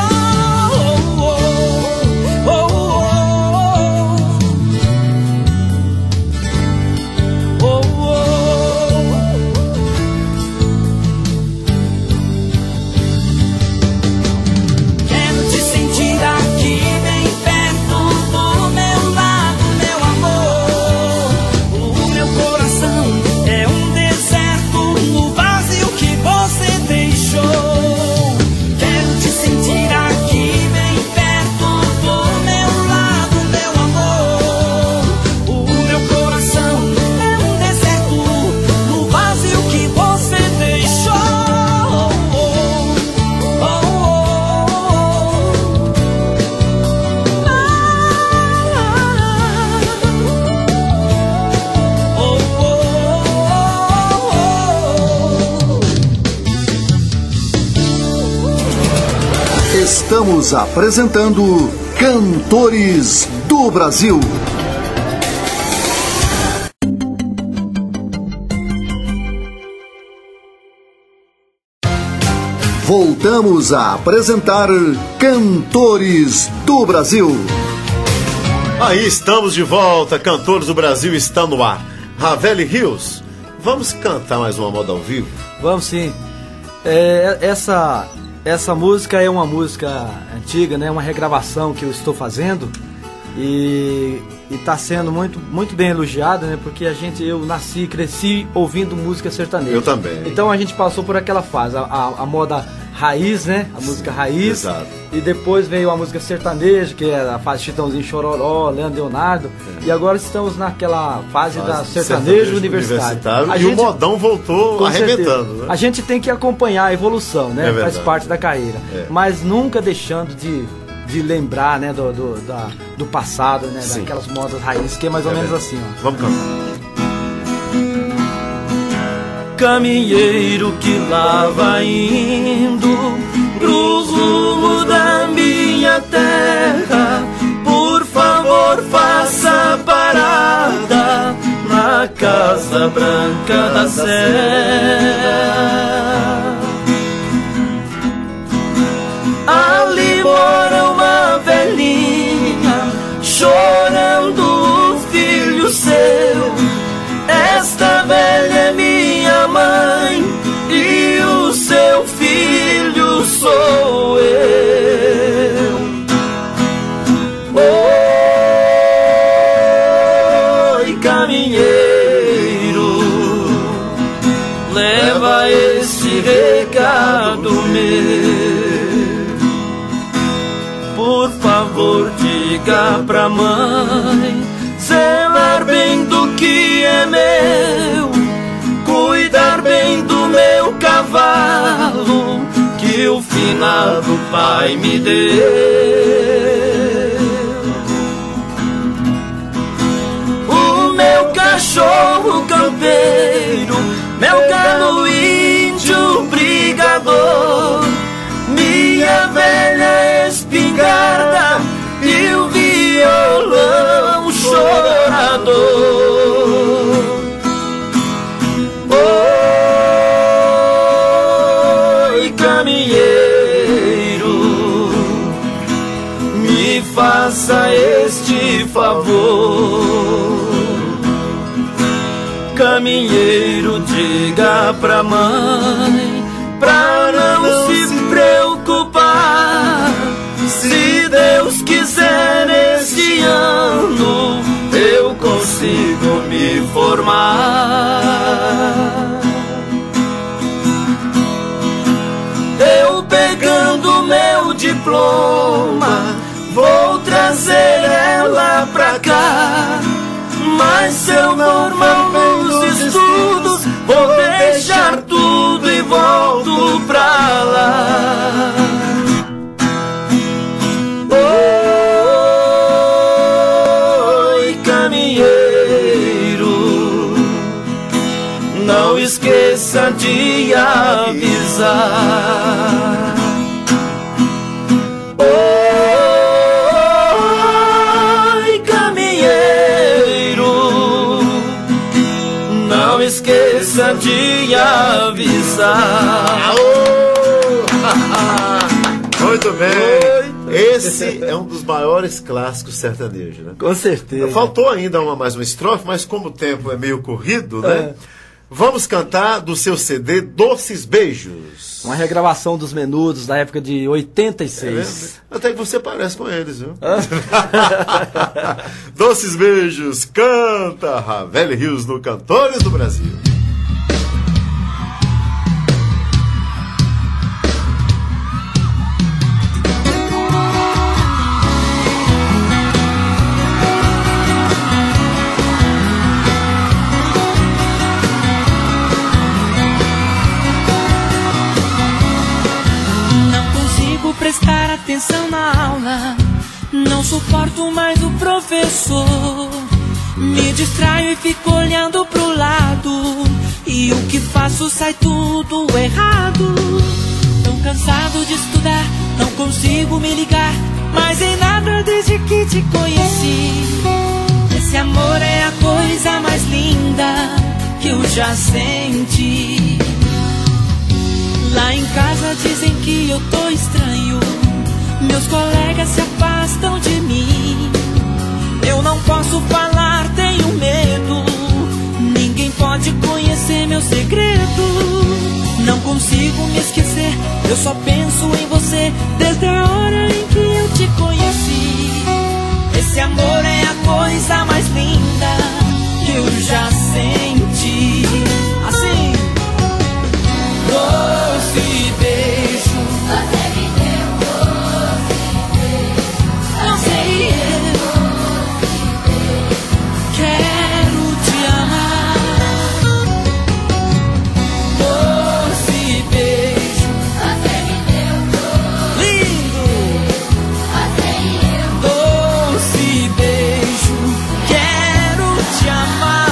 Estamos apresentando Cantores do Brasil. Voltamos a apresentar Cantores do Brasil. Aí estamos de volta, Cantores do Brasil está no ar. Ravel Rios, vamos cantar mais uma moda ao vivo? Vamos sim. É, essa... Essa música é uma música antiga, né? Uma regravação que eu estou fazendo e está sendo muito, muito bem elogiada, né? Porque a gente, eu nasci e cresci ouvindo música sertaneja. Eu também. Então a gente passou por aquela fase, a, a, a moda raiz, né? A música raiz. Exato. E depois veio a música sertaneja, que é a fase Chitãozinho Chororó, Leandro Leonardo. É. E agora estamos naquela fase, fase da sertanejo, sertanejo universitário. universitário. A e gente, o modão voltou arrebentando. Né? A gente tem que acompanhar a evolução, né? É Faz parte da carreira. É. Mas nunca deixando de, de lembrar, né? Do, do, da, do passado, né? Sim. Daquelas modas raízes, que é mais ou é menos verdade. Assim, ó. Vamos cantar. Caminheiro que lá vai indo pro rumo da minha terra, por favor faça parada na Casa Branca da Serra. Ali mora uma velhinha chorando o filho seu. Esta velha é minha mãe e o seu filho sou eu. Oi, caminheiro, leva esse recado meu. Por favor, diga pra mãe zelar bem do que é meu, cuidar bem do meu cavalo que o finado pai me deu. O meu cachorro campeiro, meu galo índio brigador, minha velha espingarda e o violão chorador. Oi, caminheiro, me faça este favor. Caminheiro, diga pra mãe pra não se preocupar. Se Deus quiser, esse ano eu consigo me formar. Eu pegando meu diploma vou trazer ela pra cá. Mas se eu não mal nos estudos, vou deixar tudo e volto pra lá. Oi, caminheiro, não esqueça de avisar. Oi, caminheiro, não esqueça de avisar. Muito bem. Esse é um dos maiores clássicos sertanejos, né? Com certeza. Faltou ainda uma, mais uma estrofe, mas como o tempo é meio corrido, né? É. Vamos cantar do seu C D Doces Beijos. Uma regravação dos Menudos da época de oitenta e seis. É, até que você parece com eles, viu? Doces Beijos, canta Ravel Rios no Cantores do Brasil. Prestar atenção na aula, não suporto mais o professor. Me distraio e fico olhando pro lado, e o que faço sai tudo errado. Tão cansado de estudar, não consigo me ligar mais em nada desde que te conheci. Esse amor é a coisa mais linda que eu já senti. Lá em casa dizem que eu tô estranho, meus colegas se afastam de mim. Eu não posso falar, tenho medo, ninguém pode conhecer meu segredo. Não consigo me esquecer, eu só penso em você desde a hora em que eu te conheci. Esse amor é a coisa mais linda que eu já senti. Assim, doce beijo, você me deu doce beijo. Você e eu, quero te amar. Doce beijo, você me deu doce lindo. Você e eu, doce beijo, quero te amar.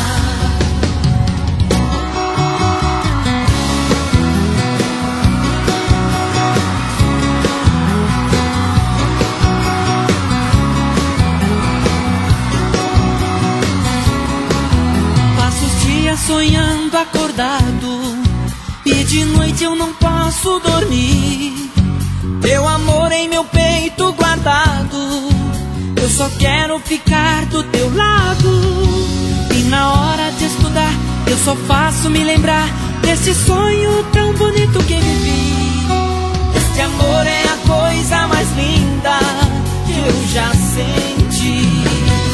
Sonhando acordado, e de noite eu não posso dormir. Teu amor em meu peito guardado, eu só quero ficar do teu lado. E na hora de estudar, eu só faço me lembrar desse sonho tão bonito que vivi. Este amor é a coisa mais linda que eu já senti.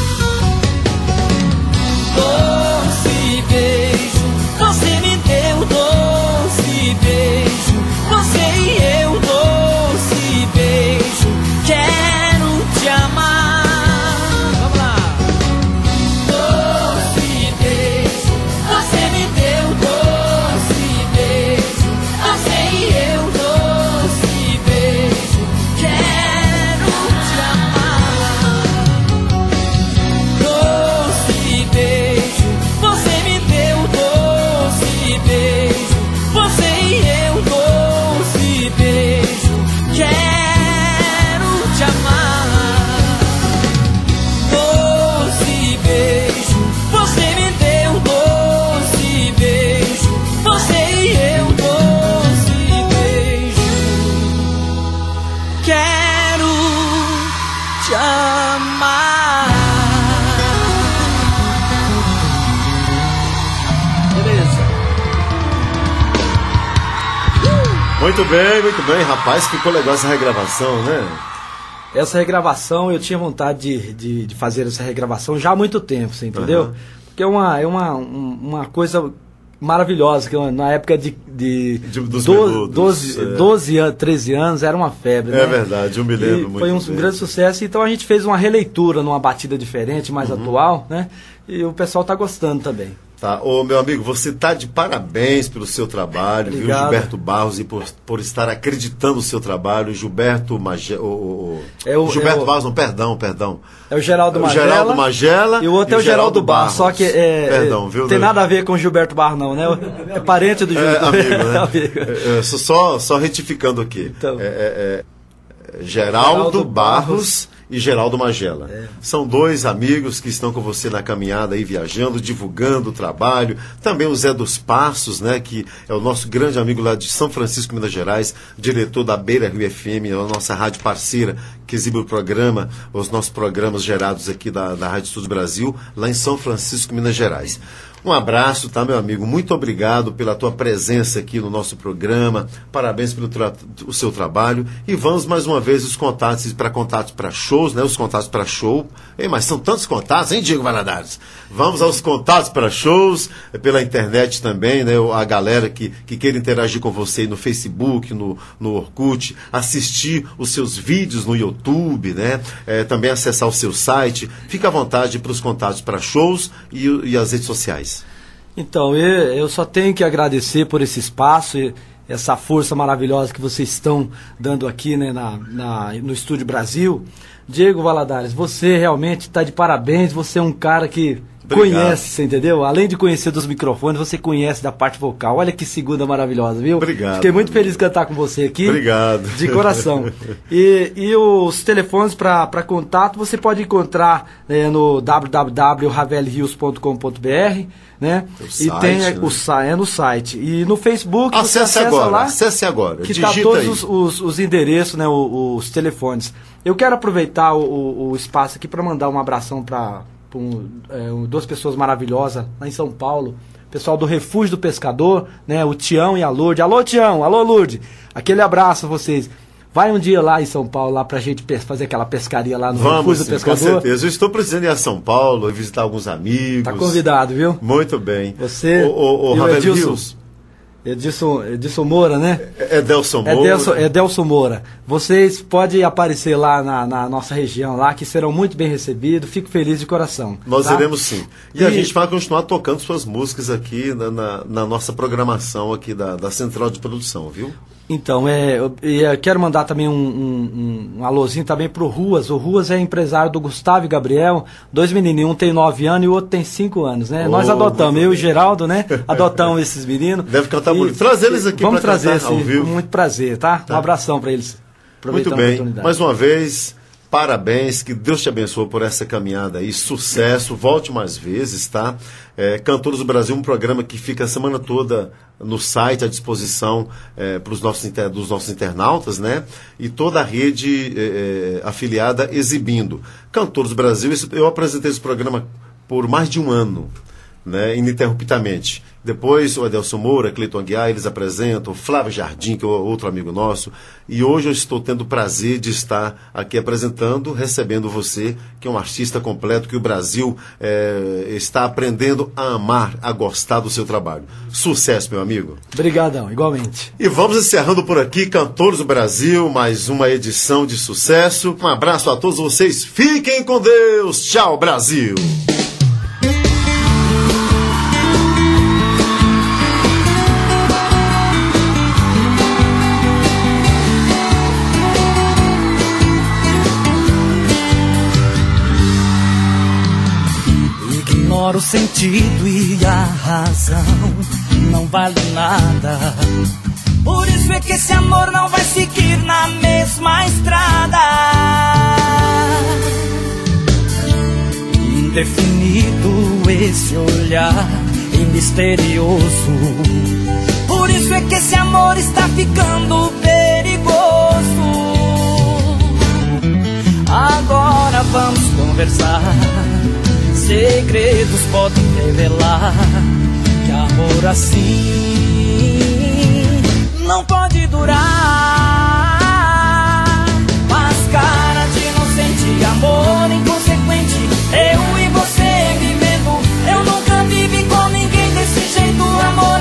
Doce beijo, você me deu doce beijo. Você e eu, doce beijo, quero te amar. Vamos lá. Doce beijo, você me deu doce beijo. Você e eu, doce beijo, quero te amar. Doce beijo, você me deu doce beijo. Você e eu, doce beijo, quero te amar. Doce beijo, você me deu doce beijo. Você e eu, doce beijo, quero te amar. Muito bem, muito bem. Rapaz, ficou legal essa regravação, né? Essa regravação, eu tinha vontade de, de, de fazer essa regravação já há muito tempo, você entendeu? Uhum. Porque é uma, é uma, um- uma coisa maravilhosa, que eu, na época de, de, de dos doze, doze, é. doze anos, treze anos, era uma febre. É né? verdade, eu me lembro e muito foi um bem. grande sucesso, então a gente fez uma releitura numa batida diferente, mais uhum. atual, né? E o pessoal está gostando também. Tá, ô meu amigo, você tá de parabéns pelo seu trabalho, Obrigado. viu, Gilberto Barros, e por, por estar acreditando no seu trabalho, Gilberto Magela, o, o, é o Gilberto é o, Barros, não, perdão, perdão. É o Geraldo Magela. O Geraldo Magela e o outro é o Geraldo Barros, só que é, perdão, é, viu, tem né? nada a ver com o Gilberto Barros não, né? É parente do Gilberto. É, amigo, né? amigo. É, é, só, só retificando aqui. Então. É, é, é, Geraldo, Geraldo Barros, Barros e Geraldo Magela. É. São dois amigos que estão com você na caminhada aí, viajando, divulgando o trabalho. Também o Zé dos Passos, né, que é o nosso grande amigo lá de São Francisco, Minas Gerais, diretor da Beira Rio F M, a nossa rádio parceira, que exibe o programa, os nossos programas gerados aqui da, da Rádio Estúdio Brasil, lá em São Francisco, Minas Gerais. Um abraço, tá, meu amigo? Muito obrigado pela tua presença aqui no nosso programa. Parabéns pelo tra- o seu trabalho. E vamos mais uma vez os contatos para contatos para shows, né? Os contatos para show. Ei, mas são tantos contatos, hein, Diego Valadares? Vamos aos contatos para shows, pela internet também, né? A galera que, que queira interagir com você no Facebook, no, no Orkut, assistir os seus vídeos no YouTube, né? É, também acessar o seu site. Fica à vontade para os contatos para shows e, e as redes sociais. Então, eu, eu só tenho que agradecer por esse espaço e essa força maravilhosa que vocês estão dando aqui, né, na, na, no Estúdio Brasil. Diego Valadares, você realmente está de parabéns, você é um cara que Obrigado. Conhece, você entendeu? Além de conhecer dos microfones, você conhece da parte vocal. Olha que segunda maravilhosa, viu? Obrigado. Fiquei muito feliz de cantar com você aqui. Obrigado. De coração. E, e os telefones para contato você pode encontrar né, no w w w ponto ravel rios ponto com ponto b r, né? O e site, tem né? o é no site. E no Facebook acesse você acessa agora, lá. Acesse agora. Que está todos os, os, os endereços, né, os, os telefones. Eu quero aproveitar o, o, o espaço aqui para mandar um abração para Um, é, duas pessoas maravilhosas lá em São Paulo, pessoal do Refúgio do Pescador, né, o Tião e a Lourdes. Alô Tião, alô Lourdes, aquele abraço a vocês. Vai um dia lá em São Paulo lá pra gente fazer aquela pescaria lá no Vamos, Refúgio sim, do Pescador. Com certeza, eu estou precisando ir a São Paulo, visitar alguns amigos. Tá convidado, viu? Muito bem. Você o, o, o e o Ravel Edilson, Rios. Edilson, Edilson Moura, né? Edelson Moura. Edelson, Edelson Moura. Vocês podem aparecer lá na, na nossa região, lá, que serão muito bem recebidos. Fico feliz de coração. Nós tá? iremos sim. E, E a gente vai continuar tocando suas músicas aqui na, na, na nossa programação aqui da, da Central de Produção, viu? Então, é, eu, eu quero mandar também um, um, um alôzinho também pro Ruas. O Ruas é empresário do Gustavo e Gabriel, dois menininhos, um tem nove anos e o outro tem cinco anos, né? Oh, Nós adotamos, eu e o Geraldo, né? Adotamos esses meninos. Deve cantar e, bonito. Traz eles aqui vamos para trazer, cantar ao sim, vivo. com muito prazer, tá? Tá. Um abração para eles. Muito bem. Mais uma vez, parabéns, que Deus te abençoe por essa caminhada aí, sucesso, volte mais vezes, tá? É, Cantores do Brasil, um programa que fica a semana toda no site à disposição é, pros nossos, inter, dos nossos internautas, né? E toda a rede é, afiliada exibindo. Cantores do Brasil, eu apresentei esse programa por mais de um ano, né? Ininterruptamente. Depois o Edelson Moura, Cleiton Aguiar, eles apresentam, Flávio Jardim, que é outro amigo nosso, e hoje eu estou tendo o prazer de estar aqui apresentando, recebendo você, que é um artista completo, que o Brasil é, está aprendendo a amar, a gostar do seu trabalho. Sucesso, meu amigo. Obrigadão, igualmente. E vamos encerrando por aqui, Cantores do Brasil, mais uma edição de sucesso. Um abraço a todos vocês, fiquem com Deus, tchau Brasil! O sentido e a razão não vale nada. Por isso é que esse amor não vai seguir na mesma estrada. Indefinido esse olhar e misterioso. Por isso é que esse amor está ficando perigoso. Agora vamos conversar. Segredos podem revelar que amor assim não pode durar. Mas cara de inocente, amor inconsequente, eu e você vivendo. Eu nunca vivi com ninguém desse jeito, amor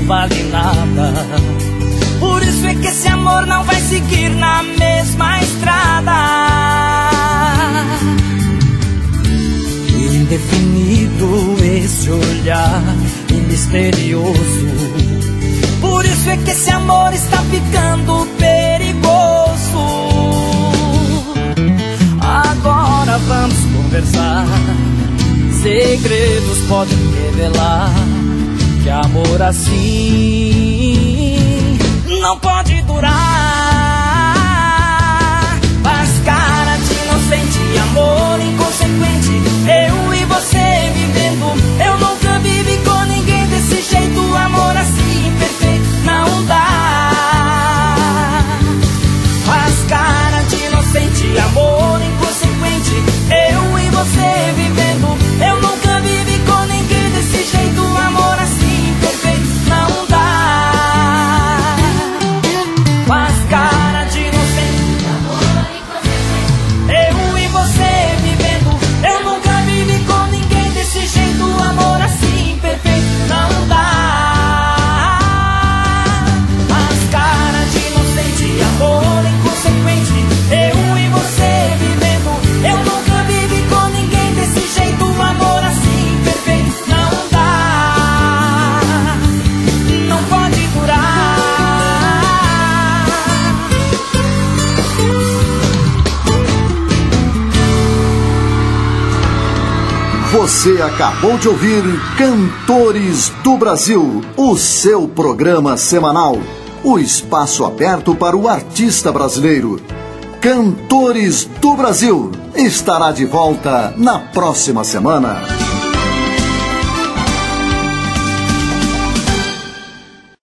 não vale nada. Por isso é que esse amor não vai seguir na mesma estrada. Indefinido esse olhar e misterioso. Por isso é que esse amor está ficando perigoso. Agora vamos conversar. Segredos podem revelar que amor assim não pode durar. Faz cara de inocente, amor inconsequente. Eu e você vivendo. Eu nunca vivi com ninguém desse jeito. Amor assim perfeito não dá. Faz cara de inocente, amor inconsequente. Eu e você vivendo. Eu nunca vivi com ninguém desse jeito. Amor assim perfeito não dá. Faz cara de inocente, amor inconsequente. Eu e você vivendo. Eu nunca vivi com ninguém desse jeito. Amor assim perfeito não dá. Faz cara de inocente, amor inconsequente. Eu e você vivendo. Eu nunca vivi com ninguém desse jeito. Amor assim perfeito não dá. Não pode durar. Você acabou de ouvir Cantores do Brasil, o seu programa semanal, o espaço aberto para o artista brasileiro. Cantores do Brasil estará de volta na próxima semana.